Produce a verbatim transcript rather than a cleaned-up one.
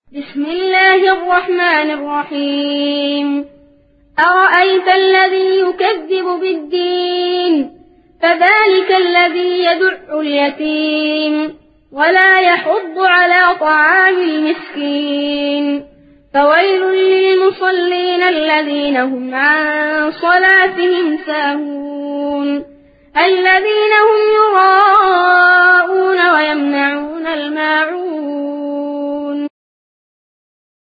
بسم الله الرحمن الرحيم أرأيت الذي يكذب بالدين فذلك الذي يدع اليتيم ولا يحض على طعام المسكين فويل للمصلين الذين هم عن صلاتهم ساهون الذين